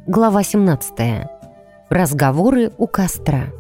Глава 17. Разговоры у костра.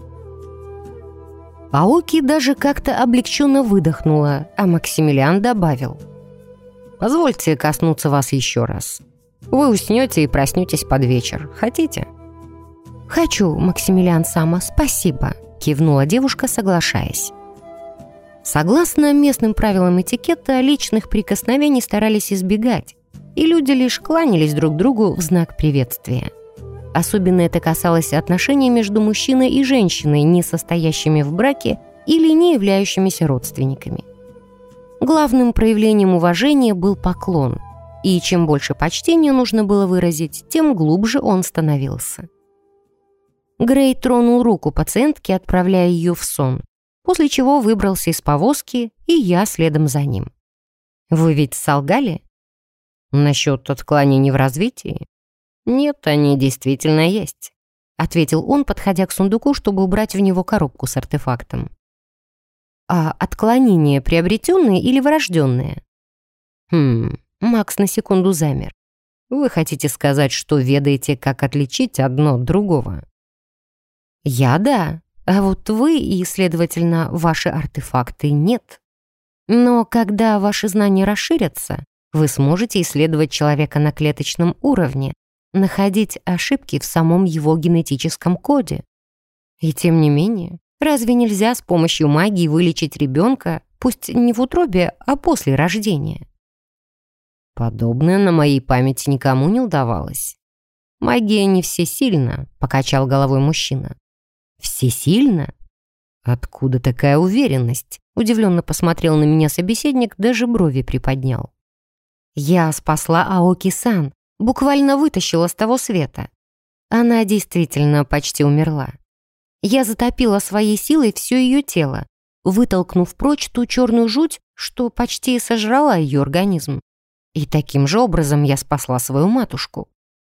Аоки даже как-то облегченно выдохнула, а Максимилиан добавил: «Позвольте коснуться вас еще раз. Вы уснете и проснетесь под вечер. Хотите?» «Хочу, Максимилиан-сама, спасибо», — кивнула девушка, соглашаясь. Согласно местным правилам этикета, личных прикосновений старались избегать, и люди лишь кланялись друг другу в знак приветствия. Особенно это касалось отношений между мужчиной и женщиной, не состоящими в браке или не являющимися родственниками. Главным проявлением уважения был поклон, и чем больше почтения нужно было выразить, тем глубже он становился. Грей тронул руку пациентки, отправляя ее в сон, после чего выбрался из повозки, и я следом за ним. «Вы ведь солгали?» «Насчет отклонений в развитии?» «Нет, они действительно есть», — ответил он, подходя к сундуку, чтобы убрать в него коробку с артефактом. «А отклонения приобретенные или врожденные?» Макс на секунду замер. «Вы хотите сказать, что ведаете, как отличить одно от другого?» «Я да, а вот вы и, следовательно, ваши артефакты нет. Но когда ваши знания расширятся, вы сможете исследовать человека на клеточном уровне, находить ошибки в самом его генетическом коде. И тем не менее, разве нельзя с помощью магии вылечить ребенка, пусть не в утробе, а после рождения?» «Подобное на моей памяти никому не удавалось. Магия не всесильна», — покачал головой мужчина. «Всесильна? Откуда такая уверенность?» Удивленно посмотрел на меня собеседник, даже брови приподнял. «Я спасла Аоки-сан, буквально вытащила с того света. Она действительно почти умерла. Я затопила своей силой все ее тело, вытолкнув прочь ту черную жуть, что почти сожрала ее организм. И таким же образом я спасла свою матушку».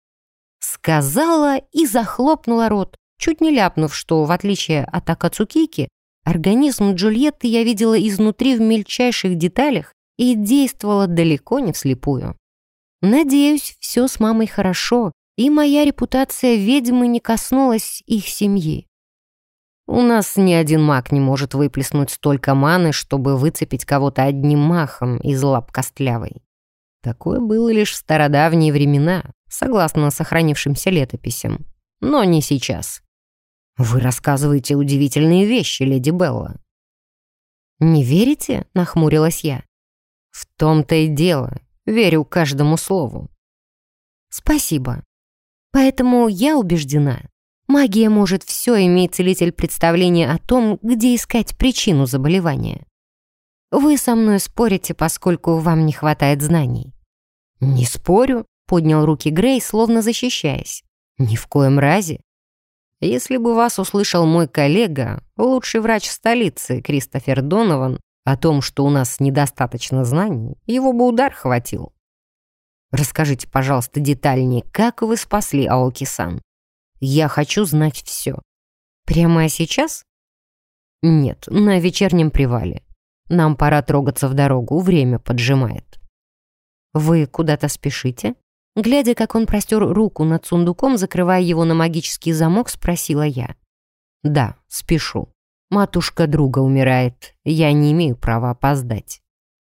Сказала и захлопнула рот, чуть не ляпнув, что, в отличие от Акацукики, организм Джульетты я видела изнутри в мельчайших деталях и действовала далеко не вслепую. Надеюсь, все с мамой хорошо, и моя репутация ведьмы не коснулась их семьи. У нас ни один маг не может выплеснуть столько маны, чтобы выцепить кого-то одним махом из лап костлявой. Такое было лишь в стародавние времена, согласно сохранившимся летописям, но не сейчас. «Вы рассказываете удивительные вещи, леди Белла». «Не верите?» — нахмурилась я. «В том-то и дело. Верю каждому слову». «Спасибо. Поэтому я убеждена, магия может все, имеет целитель представление о том, где искать причину заболевания. Вы со мной спорите, поскольку вам не хватает знаний». «Не спорю», — поднял руки Грей, словно защищаясь. «Ни в коем разе. Если бы вас услышал мой коллега, лучший врач столицы, Кристофер Донован, о том, что у нас недостаточно знаний, его бы удар хватил. Расскажите, пожалуйста, детальнее, как вы спасли Аоки-сан. Я хочу знать все». «Прямо сейчас?» «Нет, на вечернем привале. Нам пора трогаться в дорогу, время поджимает». «Вы куда-то спешите?» Глядя, как он простер руку над сундуком, закрывая его на магический замок, спросила я. «Да, спешу. Матушка друга умирает. Я не имею права опоздать».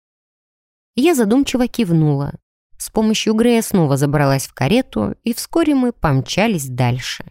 Я задумчиво кивнула. С помощью Грея снова забралась в карету, и вскоре мы помчались дальше.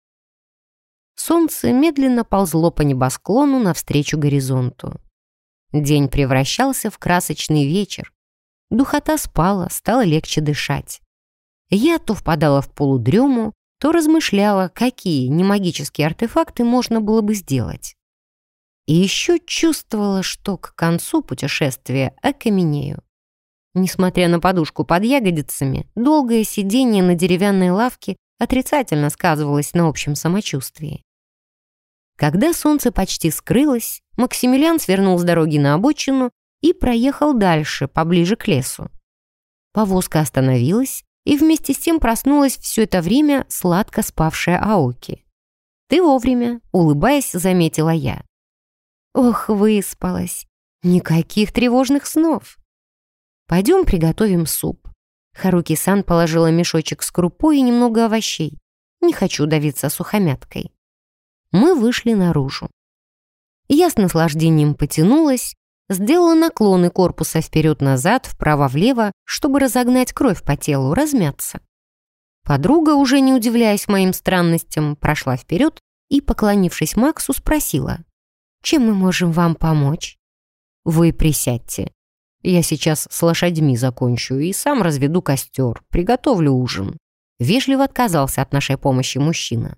Солнце медленно ползло по небосклону навстречу горизонту. День превращался в красочный вечер. Духота спала, стало легче дышать. Я то впадала в полудрему, то размышляла, какие немагические артефакты можно было бы сделать. И еще чувствовала, что к концу путешествия окаменею. Несмотря на подушку под ягодицами, долгое сидение на деревянной лавке отрицательно сказывалось на общем самочувствии. Когда солнце почти скрылось, Максимилиан свернул с дороги на обочину и проехал дальше, поближе к лесу. Повозка остановилась, и вместе с тем проснулась все это время сладко спавшая Аоки. «Ты вовремя», — улыбаясь, заметила я. «Ох, выспалась. Никаких тревожных снов. Пойдем приготовим суп. Харуки-сан положила мешочек с крупой и немного овощей. Не хочу давиться сухомяткой. Мы вышли наружу. Я с наслаждением потянулась, сделала наклоны корпуса вперед-назад, вправо-влево, чтобы разогнать кровь по телу, размяться. Подруга, уже не удивляясь моим странностям, прошла вперед и, поклонившись Максу, спросила: «Чем мы можем вам помочь?» «Вы присядьте. Я сейчас с лошадьми закончу и сам разведу костер, приготовлю ужин». Вежливо отказался от нашей помощи мужчина.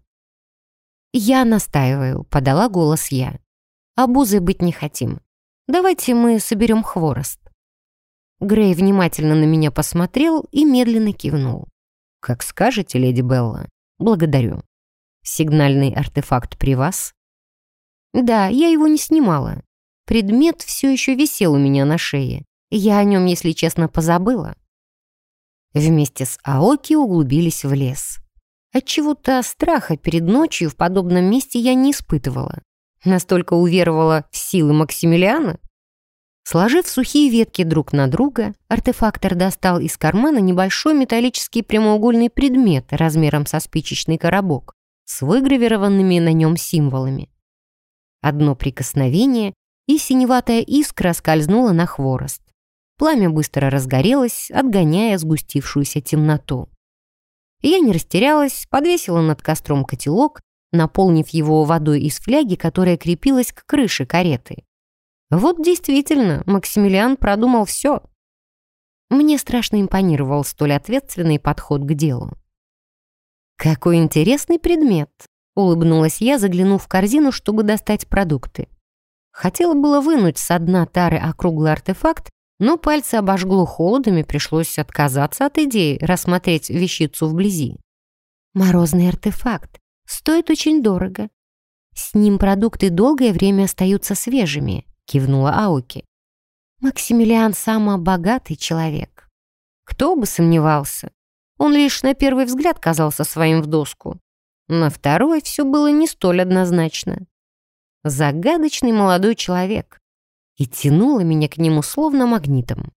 «Я настаиваю», — подала голос я. «Обузой быть не хотим. Давайте мы соберем хворост». Грей внимательно на меня посмотрел и медленно кивнул. «Как скажете, леди Белла. Благодарю. Сигнальный артефакт при вас?» «Да, я его не снимала. Предмет все еще висел у меня на шее. Я о нем, если честно, позабыла». Вместе с Аоки углубились в лес. Отчего-то страха перед ночью в подобном месте я не испытывала. Настолько уверовала в силы Максимилиана. Сложив сухие ветки друг на друга, артефактор достал из кармана небольшой металлический прямоугольный предмет размером со спичечный коробок с выгравированными на нем символами. Одно прикосновение, и синеватая искра скользнула на хворост. Пламя быстро разгорелось, отгоняя сгустившуюся темноту. Я не растерялась, подвесила над костром котелок, наполнив его водой из фляги, которая крепилась к крыше кареты. Вот действительно, Максимилиан продумал все. Мне страшно импонировал столь ответственный подход к делу. «Какой интересный предмет!» — улыбнулась я, заглянув в корзину, чтобы достать продукты. Хотела было вынуть со дна тары округлый артефакт, но пальцы обожгло холодом и пришлось отказаться от идеи рассмотреть вещицу вблизи. «Морозный артефакт. Стоит очень дорого. С ним продукты долгое время остаются свежими», — кивнула Аоки. «Максимилиан самый богатый человек». Кто бы сомневался. Он лишь на первый взгляд казался своим в доску. На второй все было не столь однозначно. Загадочный молодой человек. И тянуло меня к нему словно магнитом.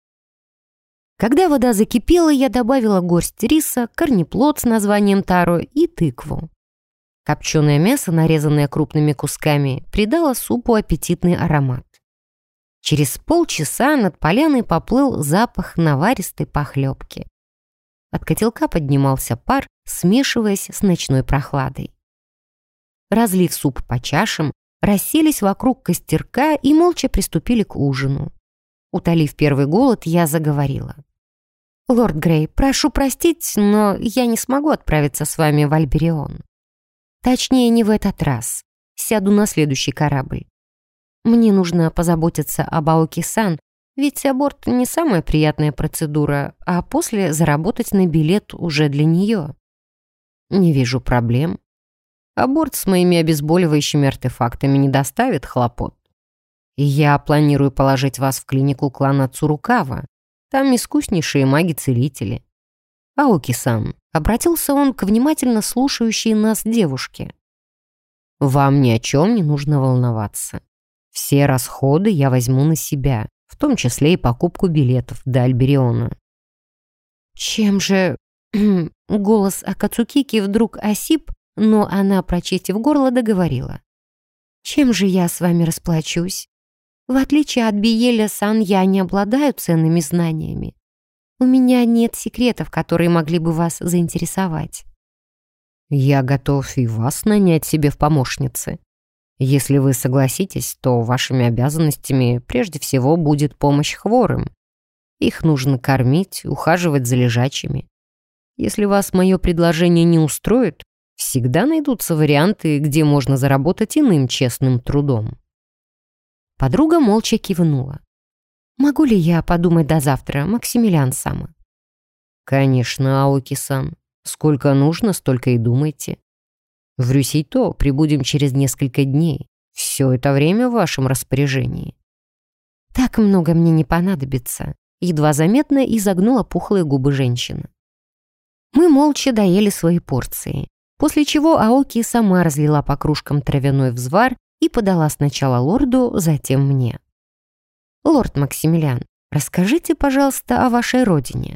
Когда вода закипела, я добавила горсть риса, корнеплод с названием таро и тыкву. Копченое мясо, нарезанное крупными кусками, придало супу аппетитный аромат. Через полчаса над поляной поплыл запах наваристой похлебки. От котелка поднимался пар, смешиваясь с ночной прохладой. Разлив суп по чашам, расселись вокруг костерка и молча приступили к ужину. Утолив первый голод, я заговорила. «Лорд Грей, прошу простить, но я не смогу отправиться с вами в Альберион. Точнее, не в этот раз. Сяду на следующий корабль. Мне нужно позаботиться об Аоки-сан, ведь аборт не самая приятная процедура, а после заработать на билет уже для нее. Не вижу проблем. Аборт с моими обезболивающими артефактами не доставит хлопот. И я планирую положить вас в клинику клана Цурукава. Там искуснейшие маги-целители. Аоки-сан, обратился он к внимательно слушающей нас девушке. Вам ни о чем не нужно волноваться. Все расходы я возьму на себя, в том числе и покупку билетов до Альбериона. Чем же... Голос Акацукики вдруг осип, но она, прочистив горло, договорила. «Чем же я с вами расплачусь? В отличие от Биеля-сан, я не обладаю ценными знаниями. У меня нет секретов, которые могли бы вас заинтересовать». «Я готов и вас нанять себе в помощницы. Если вы согласитесь, то вашими обязанностями прежде всего будет помощь хворым. Их нужно кормить, ухаживать за лежачими. Если вас мое предложение не устроит, всегда найдутся варианты, где можно заработать иным честным трудом». Подруга молча кивнула. «Могу ли я подумать до завтра, Максимилиан-сама?» «Конечно, Аоки-сан. Сколько нужно, столько и думайте. В Рюсейто прибудем через несколько дней. Все это время в вашем распоряжении». «Так много мне не понадобится», — едва заметно изогнула пухлые губы женщина. Мы молча доели свои порции, после чего Аоки сама разлила по кружкам травяной взвар и подала сначала лорду, затем мне. «Лорд Максимилиан, расскажите, пожалуйста, о вашей родине.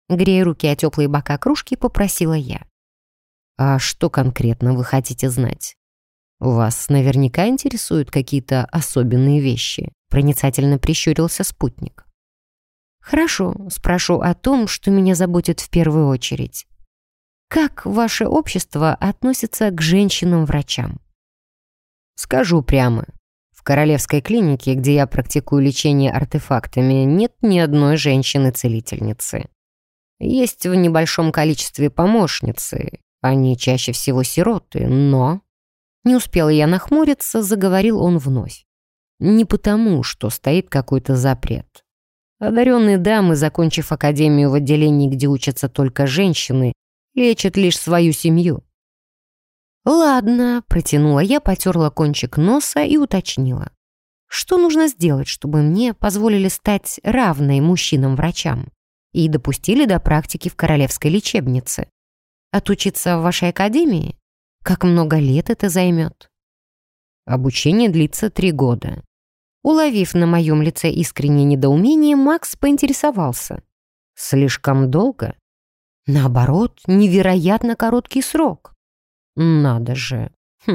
Грея руки о теплые бока кружки, попросила я. «А что конкретно вы хотите знать? Вас наверняка интересуют какие-то особенные вещи», проницательно прищурился спутник. «Хорошо, спрошу о том, что меня заботит в первую очередь. Как ваше общество относится к женщинам-врачам?» «Скажу прямо. В королевской клинике, где я практикую лечение артефактами, нет ни одной женщины-целительницы. Есть в небольшом количестве помощницы, они чаще всего сироты, но...» Не успела я нахмуриться, заговорил он вновь. «Не потому, что стоит какой-то запрет. Одаренные дамы, закончив академию в отделении, где учатся только женщины, лечат лишь свою семью». «Ладно», — протянула я, потерла кончик носа и уточнила. «Что нужно сделать, чтобы мне позволили стать равной мужчинам-врачам и допустили до практики в королевской лечебнице? Отучиться в вашей академии? Как много лет это займет?» «Обучение длится 3 года». Уловив на моем лице искреннее недоумение, Макс поинтересовался. «Слишком долго?» «Наоборот, невероятно короткий срок». «Надо же.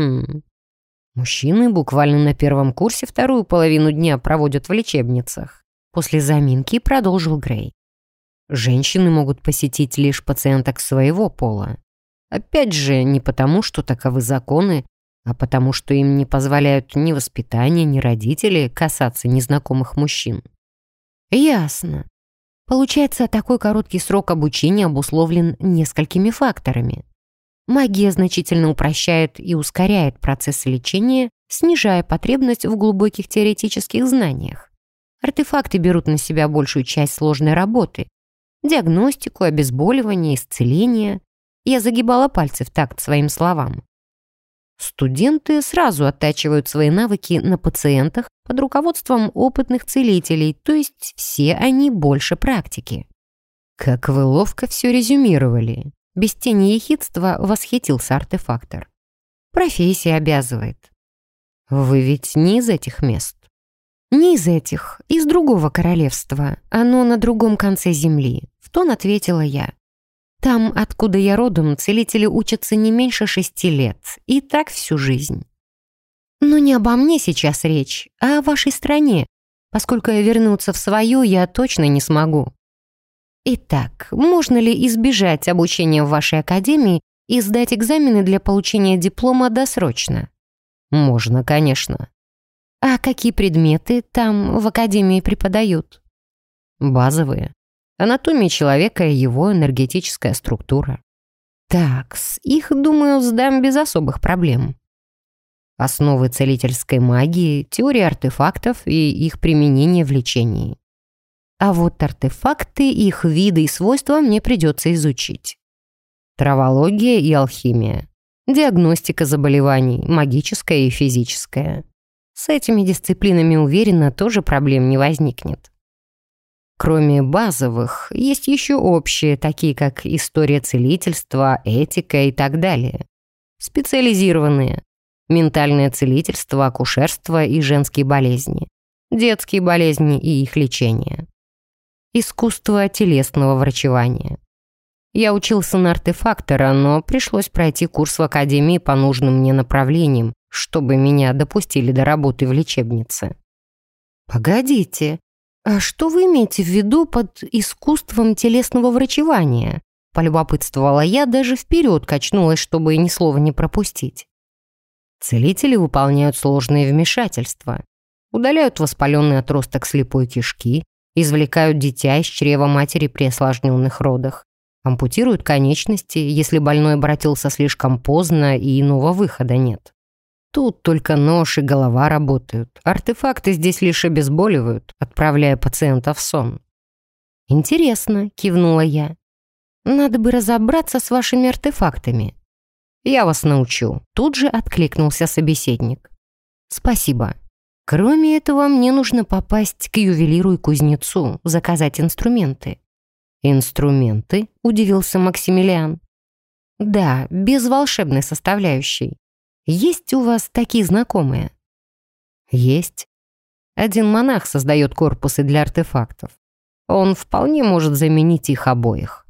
Мужчины буквально на первом курсе вторую половину дня проводят в лечебницах». После заминки продолжил Грей. «Женщины могут посетить лишь пациенток своего пола. Опять же, не потому, что таковы законы, а потому, что им не позволяют ни воспитание, ни родители касаться незнакомых мужчин». «Ясно. Получается, такой короткий срок обучения обусловлен несколькими факторами. Магия значительно упрощает и ускоряет процесс лечения, снижая потребность в глубоких теоретических знаниях. Артефакты берут на себя большую часть сложной работы. Диагностику, обезболивание, исцеление». Я загибала пальцы в такт своим словам. Студенты сразу оттачивают свои навыки на пациентах под руководством опытных целителей, то есть все они больше практики. «Как вы ловко все резюмировали», — без тени ехидства восхитился артефактор. «Профессия обязывает». «Вы ведь не из этих мест?» «Не из этих, из другого королевства. Оно на другом конце земли», — в тон ответила я. «Там, откуда я родом, целители учатся не меньше 6 лет, и так всю жизнь». «Но не обо мне сейчас речь, а о вашей стране, поскольку вернуться в свою я точно не смогу. Итак, можно ли избежать обучения в вашей академии и сдать экзамены для получения диплома досрочно?» «Можно, конечно». «А какие предметы там в академии преподают?» «Базовые. Анатомия человека и его энергетическая структура». «Такс, их, думаю, сдам без особых проблем». «Основы целительской магии, теория артефактов и их применение в лечении». «А вот артефакты, их виды и свойства мне придется изучить». «Травология и алхимия, диагностика заболеваний, магическая и физическая». С этими дисциплинами, уверена, тоже проблем не возникнет. Кроме базовых, есть еще общие, такие как история целительства, этика и так далее. Специализированные – ментальное целительство, акушерство и женские болезни, детские болезни и их лечение. Искусство телесного врачевания. Я учился на артефактора, но пришлось пройти курс в академии по нужным мне направлениям, чтобы меня допустили до работы в лечебнице. «Погодите, а что вы имеете в виду под искусством телесного врачевания?» Полюбопытствовала я, даже вперед качнулась, чтобы ни слова не пропустить. Целители выполняют сложные вмешательства. Удаляют воспаленный отросток слепой кишки, извлекают дитя из чрева матери при осложненных родах, ампутируют конечности, если больной обратился слишком поздно и иного выхода нет. Тут только нож и голова работают. Артефакты здесь лишь обезболивают, отправляя пациента в сон. «Интересно», — кивнула я. «Надо бы разобраться с вашими артефактами». «Я вас научу», — тут же откликнулся собеседник. «Спасибо. Кроме этого, мне нужно попасть к ювелиру и кузнецу, заказать инструменты». «Инструменты?» — удивился Максимилиан. «Да, без волшебной составляющей. Есть у вас такие знакомые?» «Есть. Один монах создает корпусы для артефактов. Он вполне может заменить их обоих».